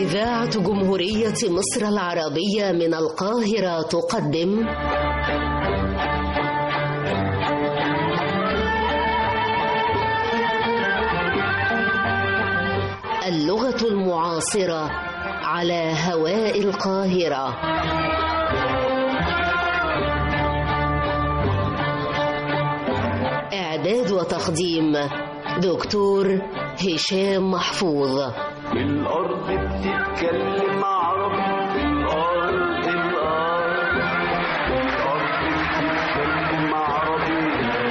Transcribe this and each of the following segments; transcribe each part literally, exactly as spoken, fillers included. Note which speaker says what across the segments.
Speaker 1: إذاعة جمهورية مصر العربية من القاهرة تقدم اللغة المعاصرة على هواء القاهرة. إعداد وتقديم دكتور هشام محفوظ.
Speaker 2: الأرض بتتكلم عربي، الأرض الأرض الأرض بتتكلم عربي،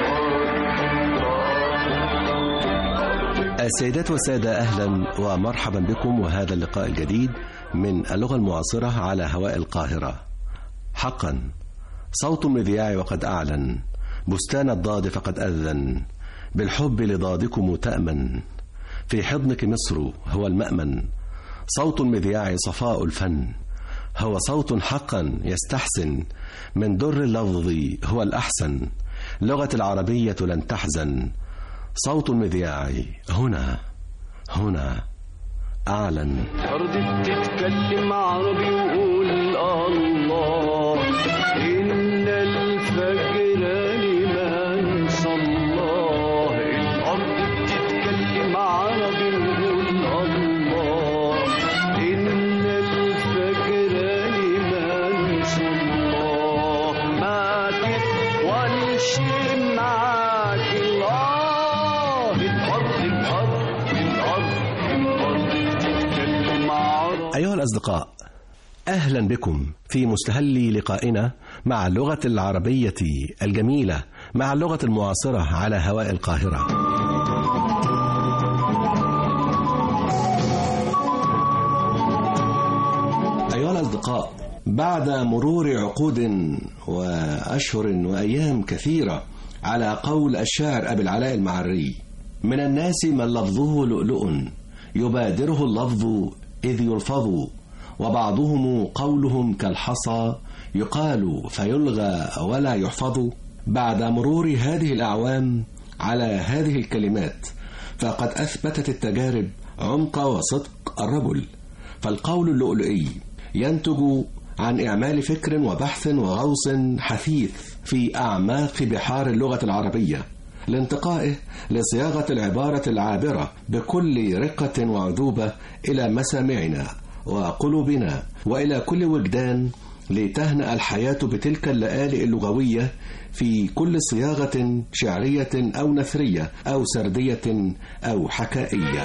Speaker 2: الأرض.
Speaker 3: السيدات والسادة، أهلا ومرحبا بكم وهذا اللقاء الجديد من اللغة المعاصرة على هواء القاهرة. حقا صوت المذياع وقد أعلن، بستان الضاد فقد أذن، بالحب لضادكم تأمن، في حضنك مصر هو المأمن. صوت المذياع صفاء الفن، هو صوت حقا يستحسن، من در اللفظ هو الأحسن، لغة العربية لن تحزن. صوت المذياع هنا هنا أعلن.
Speaker 2: الأرض بتتكلم عربي وقول الله، إن الفجر لمن صلاه. الأرض بتتكلم عربي وقول الله، إن الفجر لمن صلاه. ما تطولش معاك الله، الأرض الأرض الأرض الأرض بتتكلم عربي.
Speaker 3: أيها الأصدقاء، أهلا بكم في مستهل لقائنا مع اللغة العربية الجميلة، مع اللغة المعاصرة على هواء القاهرة. أيها الأصدقاء، بعد مرور عقود وأشهر وأيام كثيرة، على قول الشاعر أبي العلاء المعري: من الناس من لفظه لؤلؤ، يبادره اللفظ إذ يلفظ، وبعضهم قولهم كالحصى، يقال فيلغى ولا يحفظ. بعد مرور هذه الأعوام على هذه الكلمات، فقد أثبتت التجارب عمق وصدق الرجل. فالقول اللؤلؤي ينتج عن إعمال فكر وبحث وغوص حثيث في أعماق بحار اللغة العربية، لانتقائه لصياغة العبارة العابرة بكل رقة وعذوبة إلى مسامعنا وقلوبنا وإلى كل وجدان، لتهنأ الحياة بتلك اللآلئ اللغوية في كل صياغة شعرية أو نثرية أو سردية أو حكائية.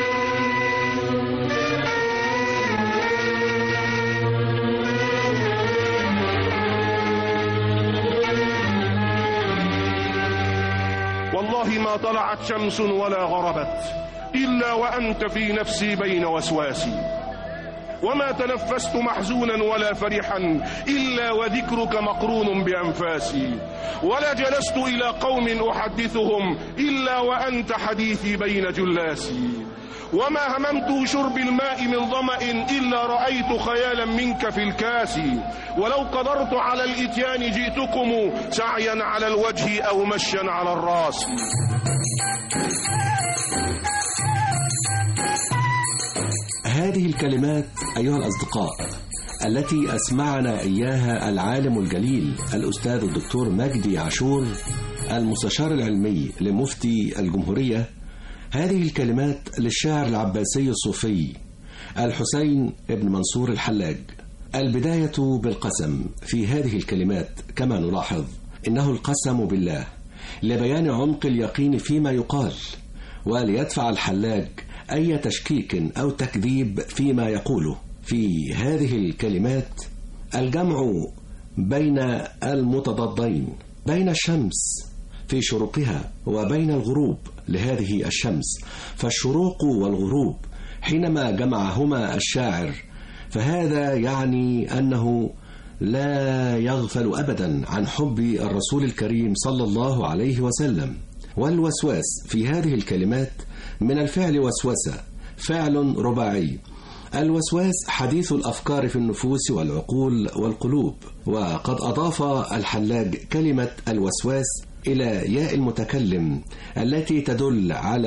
Speaker 4: والله ما طلعت شمس ولا غربت إلا وأنت في نفسي بين وسواسي، وما تنفست محزونا ولا فرحا إلا وذكرك مقرون بأنفاسي، ولا جلست إلى قوم أحدثهم إلا وأنت حديثي بين جلاسي، وما هممت شرب الماء من ظمأ إلا رأيت خيالا منك في الكاس، ولو قدرت على الإتيان جئتكم سعيا على الوجه أو مشيا على الراس.
Speaker 3: هذه الكلمات أيها الأصدقاء التي أسمعنا إياها العالم الجليل الأستاذ الدكتور مجدي عاشور، المستشار العلمي لمفتي الجمهورية، هذه الكلمات للشاعر العباسي الصوفي الحسين بن منصور الحلاج. البداية بالقسم في هذه الكلمات، كما نلاحظ إنه القسم بالله لبيان عمق اليقين فيما يقال، وليدفع الحلاج أي تشكيك أو تكذيب فيما يقوله. في هذه الكلمات الجمع بين المتضادين، بين الشمس في شروقها وبين الغروب لهذه الشمس، فالشروق والغروب حينما جمعهما الشاعر فهذا يعني أنه لا يغفل أبدا عن حب الرسول الكريم صلى الله عليه وسلم. والوسواس في هذه الكلمات من الفعل وسوسة، فعل رباعي. الوسواس حديث الأفكار في النفوس والعقول والقلوب. وقد أضاف الحلاج كلمة الوسواس إلى ياء المتكلم التي تدل على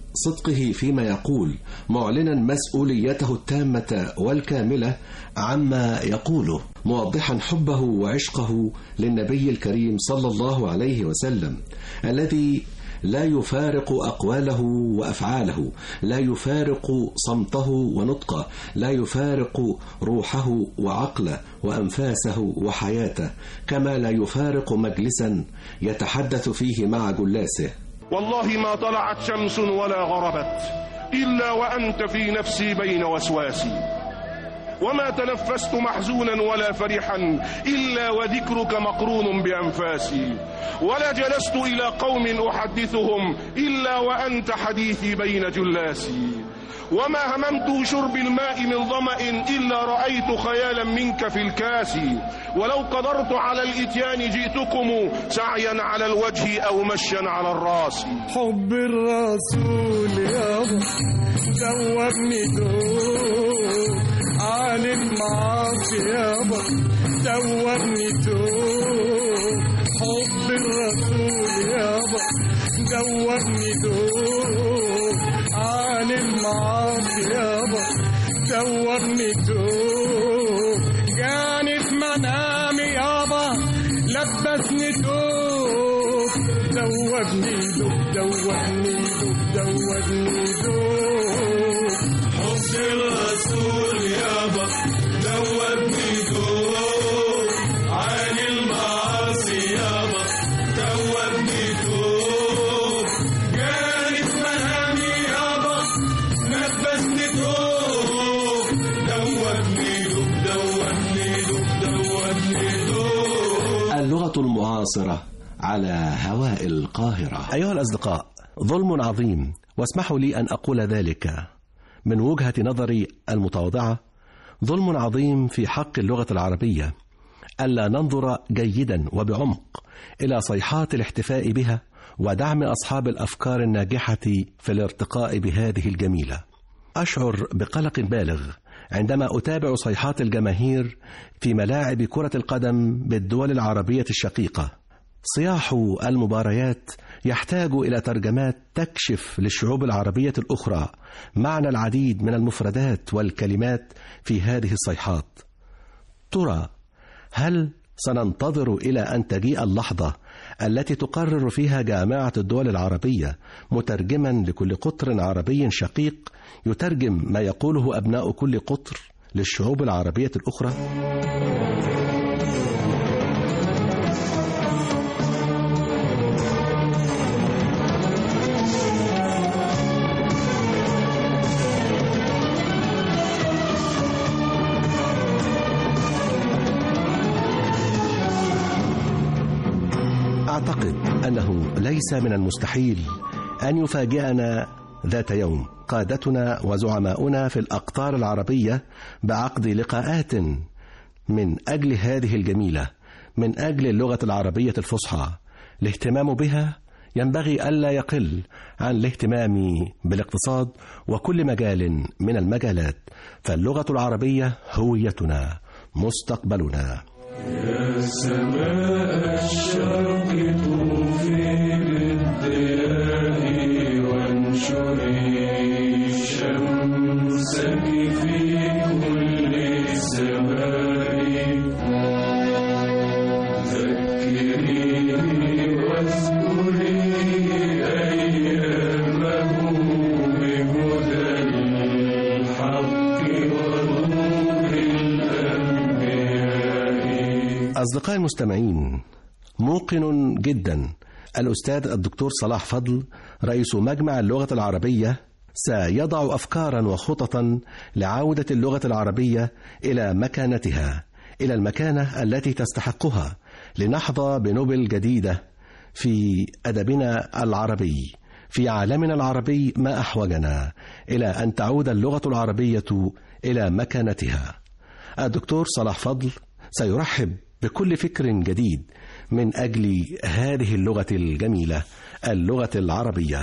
Speaker 3: صدقه فيما يقول، معلنا مسؤوليته التامة والكاملة عما يقوله، موضحا حبه وعشقه للنبي الكريم صلى الله عليه وسلم الذي لا يفارق أقواله وأفعاله، لا يفارق صمته ونطقه، لا يفارق روحه وعقله وأنفاسه وحياته، كما لا يفارق مجلسا يتحدث فيه مع جلاسه.
Speaker 4: والله ما طلعت شمس ولا غربت إلا وأنت في نفسي بين وسواسي، وما تنفست محزونا ولا فرحا إلا وذكرك مقرون بأنفاسي، ولا جلست إلى قوم أحدثهم إلا وأنت حديثي بين جلاسي، وما هممت شرب الماء من ظمأ إلا رأيت خيالا منك في الكاس، ولو قدرت على الإتيان جئتكم سعيا على الوجه أو مشيا على الراس.
Speaker 2: حب الرسول يابا دوبني دوب عن المعاصي يابا دوبني دوب، حب الرسول يابا دوبني دوب عن المعاصي يابا دوبني دوب، جاني في منامي يابا لبسني دوب، دوبني دوب دوبني دوب دوبني دوب، حب الرسول يابا دوبني دوب عن المعاصي يابا دوبني دوب، جاني في منامي يابا لبسني دوب، دوبني دوب دوبني دوب دوبني دوب.
Speaker 3: اللغة المعاصرة على هواء القاهرة. أيها الأصدقاء، ظلم عظيم، واسمحوا لي أن أقول ذلك من وجهة نظري المتواضعة، ظلم عظيم في حق اللغة العربية ألا ننظر جيدا وبعمق إلى صيحات الاحتفاء بها ودعم أصحاب الأفكار الناجحة في الارتقاء بهذه الجميلة. أشعر بقلق بالغ عندما أتابع صيحات الجماهير في ملاعب كرة القدم بالدول العربية الشقيقة. صياح المباريات يحتاج إلى ترجمات تكشف للشعوب العربية الأخرى معنى العديد من المفردات والكلمات في هذه الصيحات. ترى هل سننتظر إلى أن تجيء اللحظة التي تقرر فيها جامعة الدول العربية مترجما لكل قطر عربي شقيق يترجم ما يقوله أبناء كل قطر للشعوب العربية الأخرى؟ أعتقد أنه ليس من المستحيل أن يفاجئنا ذات يوم قادتنا وزعماؤنا في الأقطار العربية بعقد لقاءات من أجل هذه الجميلة، من أجل اللغة العربية الفصحى. الاهتمام بها ينبغي ألا يقل عن الاهتمام بالاقتصاد وكل مجال من المجالات، فاللغة العربية هويتنا، مستقبلنا.
Speaker 2: يا سماء الشرق طوفي بالضياء وانشري شمسك في كل السماء، ذكريني واذكري أيامه بهدى الحق ونور الأنبياء.
Speaker 3: أصدقائي المستمعين، موقن جدا الأستاذ الدكتور صلاح فضل رئيس مجمع اللغة العربية سيضع أفكارا وخططا لعودة اللغة العربية إلى مكانتها، إلى المكانة التي تستحقها، لنحظى بنوبل جديدة في أدبنا العربي، في عالمنا العربي. ما أحوجنا إلى أن تعود اللغة العربية إلى مكانتها. الدكتور صلاح فضل سيرحب بكل فكر جديد من أجل هذه اللغة الجميلة، اللغة العربية.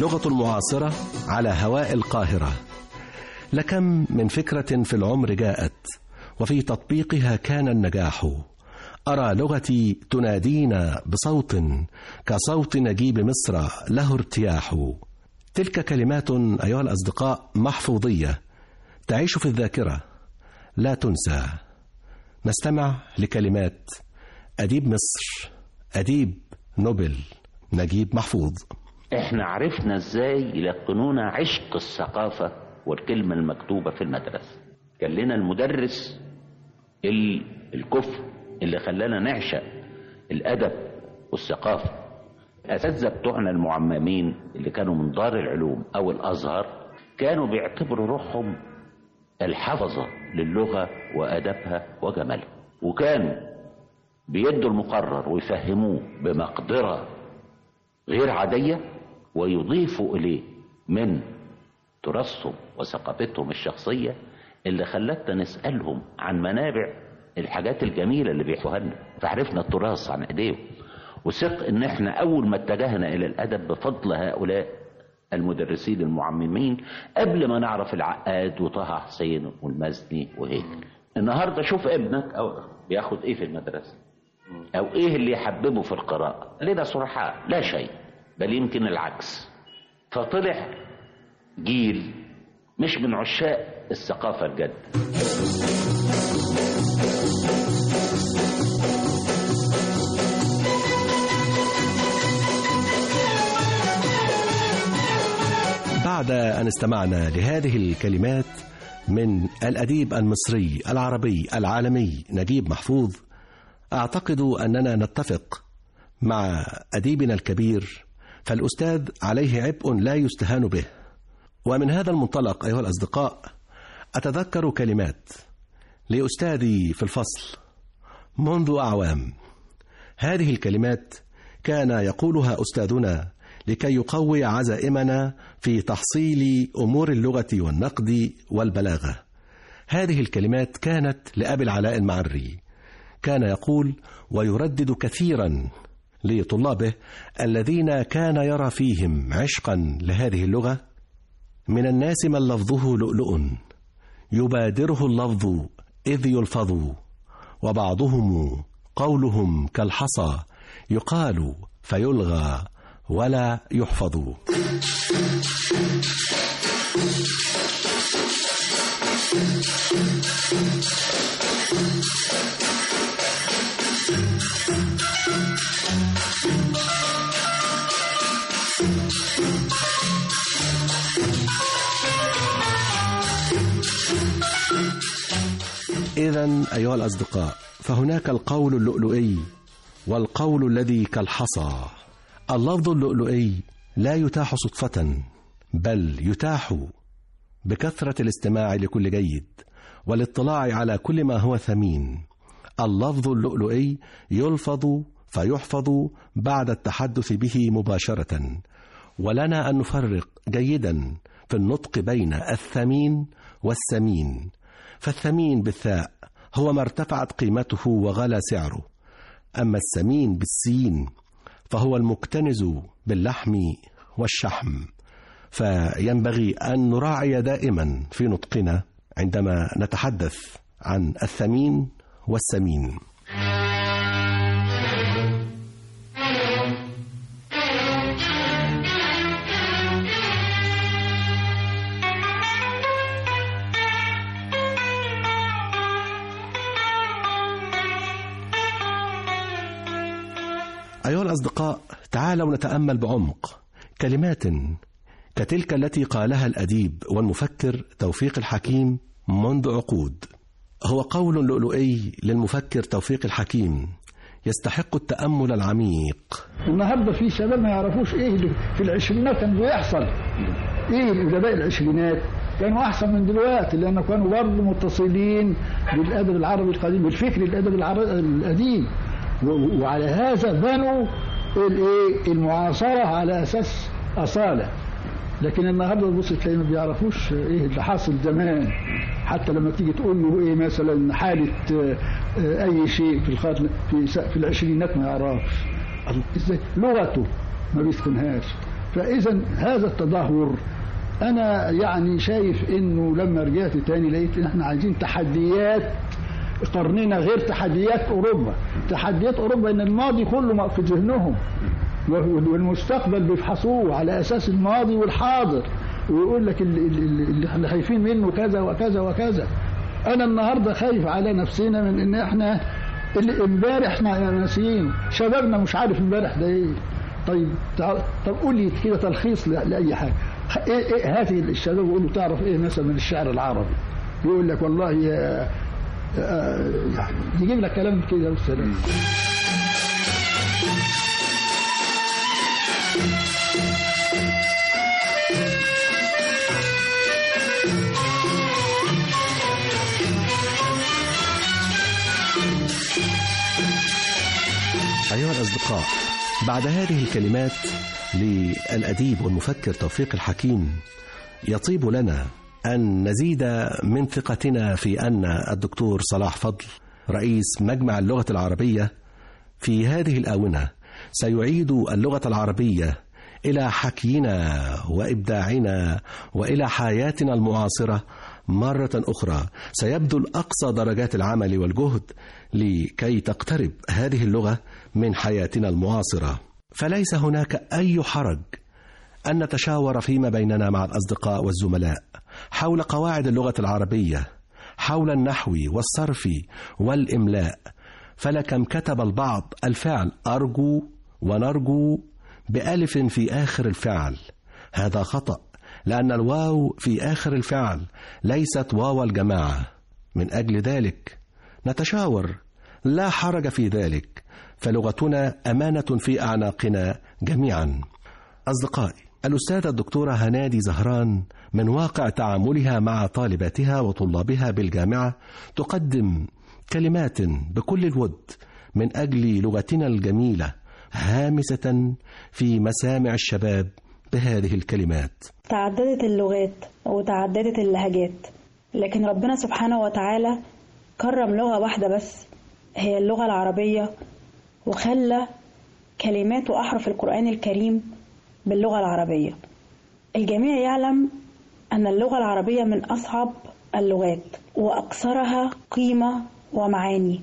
Speaker 3: اللغة المعاصرة على هواء القاهرة. لكم من فكرة في العمر جاءت وفي تطبيقها كان النجاح. أرى لغتي تنادينا بصوت كصوت نجيب مصر له ارتياح. تلك كلمات أيها الأصدقاء محفوظية تعيش في الذاكرة لا تنسى. نستمع لكلمات أديب مصر، أديب نوبل نجيب محفوظ.
Speaker 5: احنا عرفنا ازاي يلقنونا عشق الثقافة والكلمة المكتوبة في المدرسة. كان لنا المدرس الكفء اللي خلانا نعشق الأدب والثقافة. الأساتذة بتوعنا المعممين اللي كانوا من دار العلوم أو الأزهر كانوا بيعتبروا روحهم الحفظة للغة وأدبها وجمالها، وكانوا بيدوا المقرر ويفهموه بمقدرة غير عادية ويضيفوا إليه من تراثهم وثقافتهم الشخصية اللي خلتنا نسألهم عن منابع الحاجات الجميلة اللي بيحكوها لنا، فعرفنا التراث عن ايديهم. وثق ان احنا اول ما اتجهنا الى الادب بفضل هؤلاء المدرسين المعممين قبل ما نعرف العقاد وطه حسين والمزني وهيك. النهارده شوف ابنك او بياخد ايه في المدرسة او ايه اللي يحببه في القراءة. لنا صرحاء لا شيء، بل يمكن العكس. فطلع جيل مش من عشاق الثقافة الجد.
Speaker 3: بعد أن استمعنا لهذه الكلمات من الأديب المصري العربي العالمي نجيب محفوظ، أعتقد أننا نتفق مع أديبنا الكبير، فالأستاذ عليه عبء لا يستهان به. ومن هذا المنطلق أيها الأصدقاء أتذكر كلمات لأستاذي في الفصل منذ أعوام. هذه الكلمات كان يقولها أستاذنا لكي يقوي عزائمنا في تحصيل أمور اللغة والنقد والبلاغة. هذه الكلمات كانت لأبي العلاء المعري، كان يقول ويردد كثيرا لطلابه الذين كان يرى فيهم عشقا لهذه اللغة: من الناس من لفظه لؤلؤ يبادره اللفظ إذ يلفظ، وبعضهم قولهم كالحصى يقال فيلغى ولا يحفظ. إذن أيها الأصدقاء، فهناك القول اللؤلؤي والقول الذي كالحصى. اللفظ اللؤلؤي لا يتاح صدفة، بل يتاح بكثرة الاستماع لكل جيد والاطلاع على كل ما هو ثمين. اللفظ اللؤلؤي يلفظ فيحفظ بعد التحدث به مباشرة، ولنا أن نفرق جيدا في النطق بين الثمين والسمين. فالثمين بالثاء هو ما ارتفعت قيمته وغلى سعره، أما السمين بالسين فهو المكتنز باللحم والشحم. فينبغي أن نراعي دائما في نطقنا عندما نتحدث عن الثمين والسمين. أيها الأصدقاء، تعالوا نتأمل بعمق كلمات كتلك التي قالها الأديب والمفكر توفيق الحكيم منذ عقود. هو قول لؤلؤي للمفكر توفيق الحكيم يستحق التأمل العميق.
Speaker 6: النهارده في شباب ما يعرفوش ايه في العشرينات كان بيحصل، ايه الادباء العشرينات كانوا احسن من دلوقتي، لان كانوا برضه متصلين بالادب العربي القديم، بالفكر الادب العربي القديم، وعلى هذا بنوا الايه المعاصره على اساس اصاله. لكن النهارده تبص تلاقي ما بيعرفوش ايه اللي حاصل زمان، حتى لما تيجي تقول له ايه مثلا حاله اي شيء في الخط في في العشرينات ما يعرفش ازاي، لغته ما بيسكنهاش، فإذا هذا التدهور أنا يعني شايف إنه لما رجعت تاني لقيت إن إحنا عايزين تحديات قرننا غير تحديات أوروبا. تحديات أوروبا إن الماضي كله في ذهنهم والمستقبل بيفحصوه على أساس الماضي والحاضر، ويقول لك اللي احنا خايفين منه كذا وكذا وكذا. أنا النهاردة خايف على نفسنا من إن إحنا اللي امبارح احنا ناسيين، شبابنا مش عارف امبارح ده إيه. طيب طب قول لي كده تلخيص لأي حاجة. إيه إيه هاتي الشباب وقول له تعرف إيه مثلا من الشعر العربي، يقول لك والله يا يعني يجيب لك كلام كده والسلام.
Speaker 3: أيها الأصدقاء، بعد هذه الكلمات للأديب والمفكر توفيق الحكيم يطيب لنا أن نزيد من ثقتنا في أن الدكتور صلاح فضل رئيس مجمع اللغة العربية في هذه الآونة سيعيد اللغة العربية إلى حكينا وإبداعنا وإلى حياتنا المعاصرة مرة أخرى. سيبذل أقصى درجات العمل والجهد لكي تقترب هذه اللغة من حياتنا المعاصرة. فليس هناك أي حرج أن نتشاور فيما بيننا مع الأصدقاء والزملاء حول قواعد اللغة العربية، حول النحو والصرف والإملاء. فلكم كتب البعض الفعل أرجو ونرجو بألف في آخر الفعل. هذا خطأ، لأن الواو في آخر الفعل ليست واو الجماعة. من أجل ذلك نتشاور، لا حرج في ذلك، فلغتنا أمانة في أعناقنا جميعا. أصدقائي، الأستاذة الدكتورة هنادي زهران من واقع تعاملها مع طالباتها وطلابها بالجامعة تقدم كلمات بكل الود من أجل لغتنا الجميلة، هامسة في مسامع الشباب بهذه الكلمات.
Speaker 7: تعددت اللغات وتعددت اللهجات، لكن ربنا سبحانه وتعالى كرم لغة واحدة بس هي اللغة العربية، وخلى كلمات وأحرف القرآن الكريم باللغة العربية. الجميع يعلم أن اللغة العربية من أصعب اللغات وأكثرها قيمة ومعاني،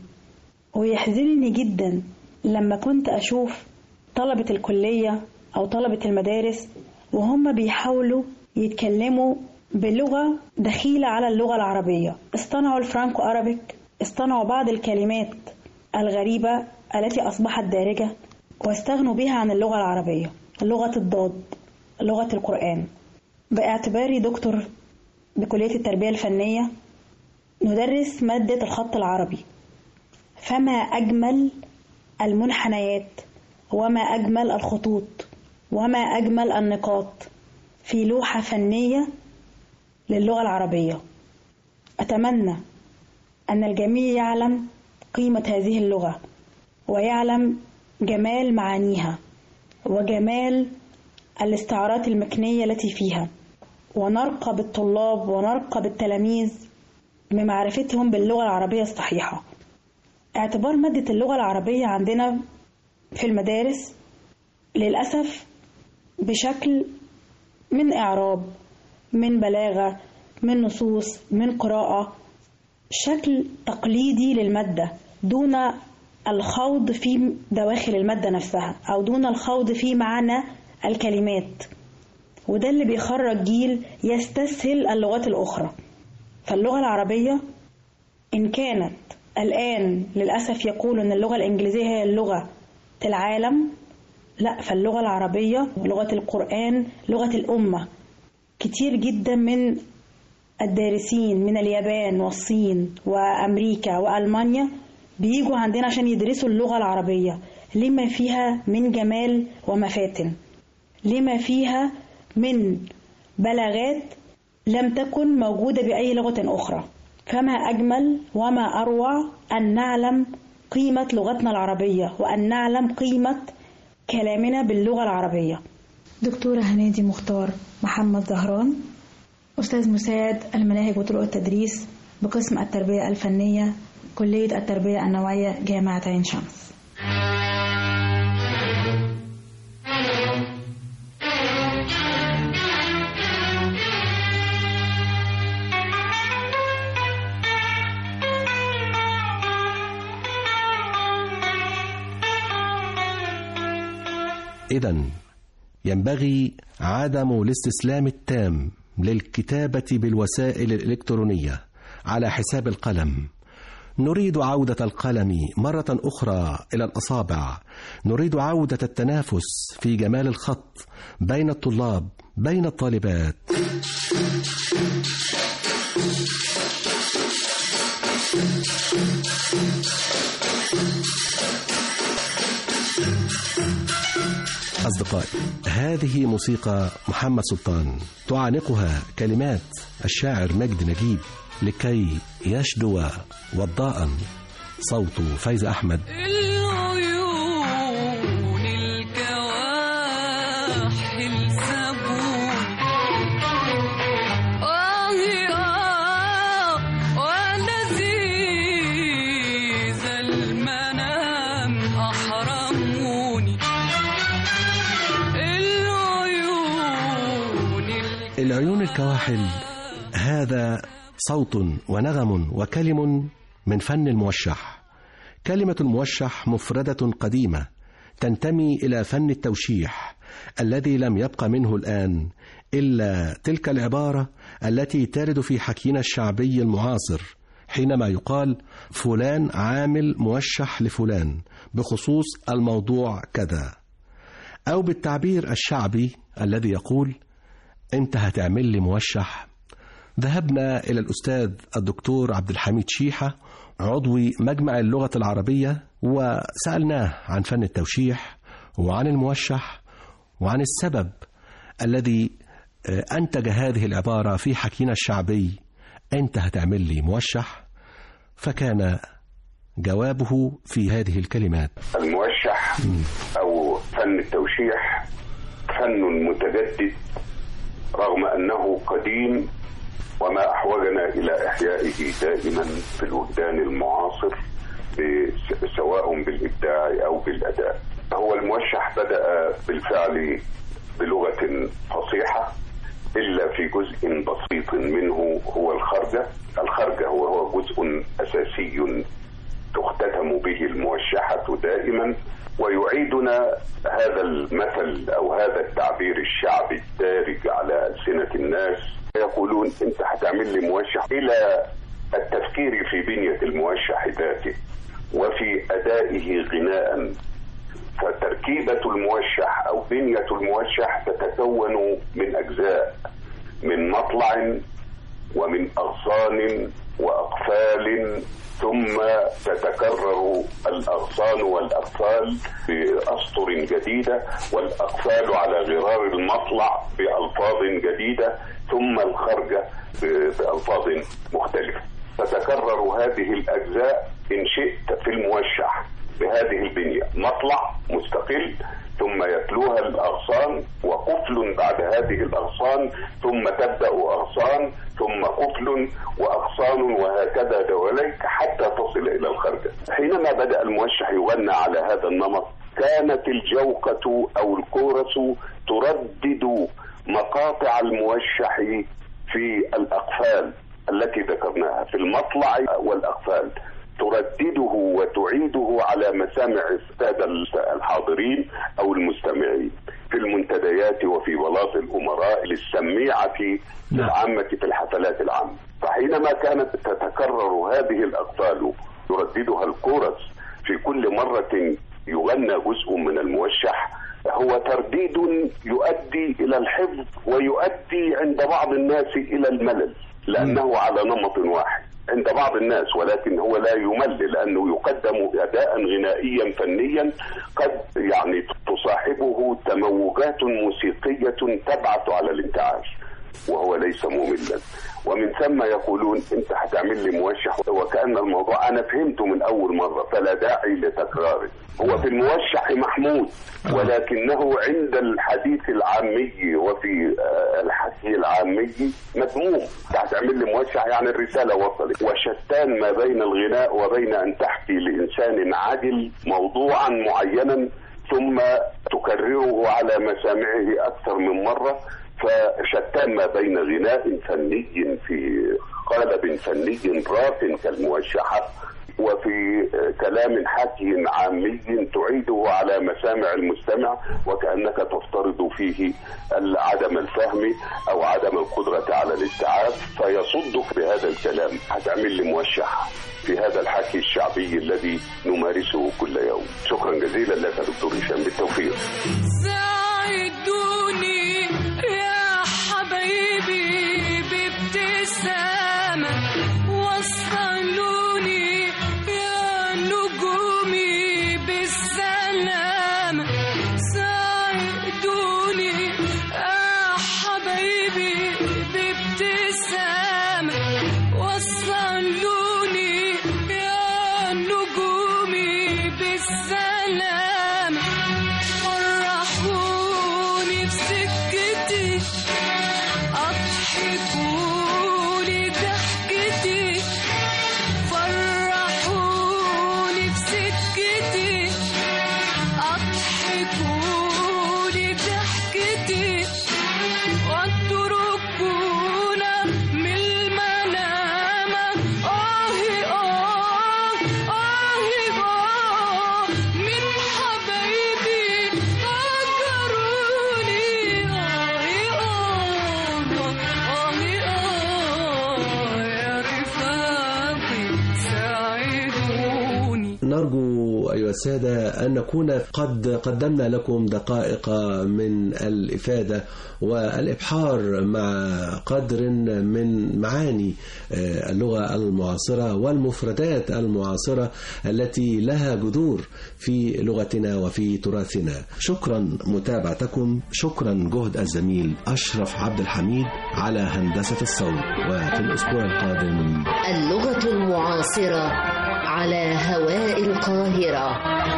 Speaker 7: ويحزنني جدا لما كنت أشوف طلبة الكلية أو طلبة المدارس وهم بيحاولوا يتكلموا بلغة دخيلة على اللغة العربية. اصطنعوا الفرانكو أرابيك، اصطنعوا بعض الكلمات الغريبة التي أصبحت دارجة واستغنوا بها عن اللغة العربية، لغة الضاد، لغة القرآن. باعتباري دكتور بكلية التربية الفنية ندرس مادة الخط العربي، فما أجمل المنحنيات وما أجمل الخطوط وما أجمل النقاط في لوحة فنية للغة العربية. أتمنى أن الجميع يعلم قيمة هذه اللغة ويعلم جمال معانيها وجمال الاستعارات المكنية التي فيها، ونرقى بالطلاب ونرقى بالتلاميذ بمعرفتهم باللغة العربية الصحيحة. اعتبار مادة اللغة العربية عندنا في المدارس للأسف بشكل من إعراب، من بلاغة، من نصوص، من قراءة، شكل تقليدي للمادة دون الخوض في دواخل المادة نفسها أو دون الخوض في معنى الكلمات، وده اللي بيخرج جيل يستسهل اللغات الأخرى. فاللغة العربية إن كانت الآن للأسف يقول أن اللغة الإنجليزية هي اللغة العالم، لا، فاللغة العربية لغة القرآن، لغة الأمة. كتير جدا من الدارسين من اليابان والصين وأمريكا وألمانيا بيجوا عندنا عشان يدرسوا اللغة العربية لما فيها من جمال ومفاتن، لما فيها من بلاغات لم تكن موجودة بأي لغة أخرى. فما أجمل وما أروع أن نعلم قيمة لغتنا العربية وأن نعلم قيمة كلامنا باللغة العربية. دكتورة هنادي مختار محمد زهران، أستاذ مساعد المناهج وطرق التدريس بقسم التربية الفنية، كلية التربية النوعية، جامعة عين شمس.
Speaker 3: إذن ينبغي عدم الاستسلام التام للكتابة بالوسائل الإلكترونية على حساب القلم. نريد عودة القلم مرة أخرى إلى الأصابع. نريد عودة التنافس في جمال الخط بين الطلاب، بين الطالبات. أصدقائي، هذه موسيقى محمد سلطان تعانقها كلمات الشاعر مجدي نجيب لكي يشدو وضاء صوت فايزة أحمد.
Speaker 8: العيون الكواحل سابون آه آه ولذيذ المنام أحرموني. العيون
Speaker 3: العيون الكواحل هذا صوت ونغم وكلم من فن الموشح. كلمة الموشح مفردة قديمة تنتمي إلى فن التوشيح الذي لم يبقى منه الآن إلا تلك العبارة التي ترد في حكينا الشعبي المعاصر حينما يقال فلان عامل موشح لفلان بخصوص الموضوع كذا، أو بالتعبير الشعبي الذي يقول أنت هتعمل لي موشح. ذهبنا إلى الأستاذ الدكتور عبد الحميد شيحة عضو مجمع اللغة العربية وسألناه عن فن التوشيح وعن الموشح وعن السبب الذي أنتج هذه العبارة في حكينا الشعبي أنت هتعمل لي موشح. فكان جوابه في هذه الكلمات:
Speaker 9: الموشح أو فن التوشيح فن متجدد رغم أنه قديم، وما أحوجنا إلى إحيائه دائما في الوجدان المعاصر سواء بالإبداع أو بالأداء. هو الموشح بدأ بالفعل بلغة فصيحة إلا في جزء بسيط منه هو الخرجة. الخرجة هو هو جزء أساسي تختتم به الموشحة دائما، ويعيدنا هذا المثل أو هذا التعبير الشعبي الدارج على ألسنة الناس. يقولون أنت هتعمل لي موشح، إلى التفكير في بنية الموشح ذاته وفي أدائه غناء. فتركيبة الموشح أو بنية الموشح تتكون من أجزاء، من مطلع ومن أغصان وأقفال، ثم تتكرر الأغصان والأقفال بأسطر جديدة، والأقفال على غرار المطلع بألفاظ جديدة، ثم الخرجة بألفاظ مختلفة. تتكرر هذه الأجزاء إن شئت في الموشح بهذه البنية: مطلع مستقل، ثم يتلوها الأغصان وقفل بعد هذه الأغصان، ثم تبدأ أغصان ثم قفل وأغصان، وهكذا دواليك حتى تصل إلى الخرجة. حينما بدأ الموشح يغنى على هذا النمط كانت الجوقة أو الكورس تردد مقاطع الموشح في الأقفال التي ذكرناها في المطلع والأقفال، تردده وتعيده على مسامع السادة الحاضرين أو المستمعين في المنتديات وفي بلاط الأمراء للسميعة العامة في الحفلات العامة. فحينما كانت تتكرر هذه الأقفال يرددها الكورس في كل مرة يغنى جزء من الموشح، هو ترديد يؤدي إلى الحفظ ويؤدي عند بعض الناس إلى الملل، لأنه على نمط واحد عند بعض الناس، ولكن هو لا يمل لأنه يقدم أداء غنائيا فنيا قد يعني تصاحبه تموجات موسيقية تبعث على الانتعاش، وهو ليس مملا. ومن ثم يقولون انت هتعمل لي موشح، وكأن الموضوع انا فهمته من اول مرة فلا داعي لتكراره. هو في الموشح محمود، ولكنه عند الحديث العامي وفي الحكي العامي مذموم. هتعمل لي موشح يعني الرسالة وصلت. وشتان ما بين الغناء وبين ان تحكي لانسان عادل موضوعا معينا ثم تكرره على مسامعه اكثر من مرة. فشتان ما بين غناء فني في قالب فني راق كالموشحة وفي كلام حكي عامي تعيده على مسامع المستمع وكأنك تفترض فيه عدم الفهم أو عدم القدرة على الاستيعاب فيصدك بهذا الكلام. هتعمل لي موشح في هذا الحكي الشعبي الذي نمارسه كل يوم. شكرا جزيلا لك يا دكتور هشام، بالتوفيق.
Speaker 8: ساعدوني يا حبايبي بابتسامة، وصلوني يا نجومي بالسلامة. ساعدوني يا حبايبي بابتسامة، وصلوني يا نجومي بالسلامة. فرحوني في سكتي، أضحكولي ضحكتي. فرحوني في سكتي، أضحكولي ضحكتي. واتركونا من المنامة. آهي آه آهي آه من حبايبي هجروني. آهي آه آهي آه يا رفاقي ساعدوني.
Speaker 3: نرجو أيها السادة أن نكون قد قدمنا لكم دقائق من الإفادة والإبحار مع قدر من معاني اللغة المعاصرة والمفردات المعاصرة التي لها جذور في لغتنا وفي تراثنا. شكرا متابعتكم، شكرا جهد الزميل أشرف عبد الحميد على هندسة الصوت. وفي الأسبوع القادم
Speaker 1: اللغة المعاصرة على هواء القاهرة.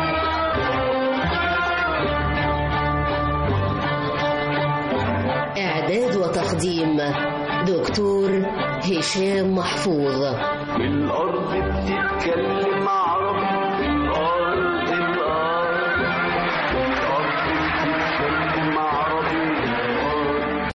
Speaker 1: إعداد وتقديم دكتور هشام محفوظ.
Speaker 2: الأرض بتتكلم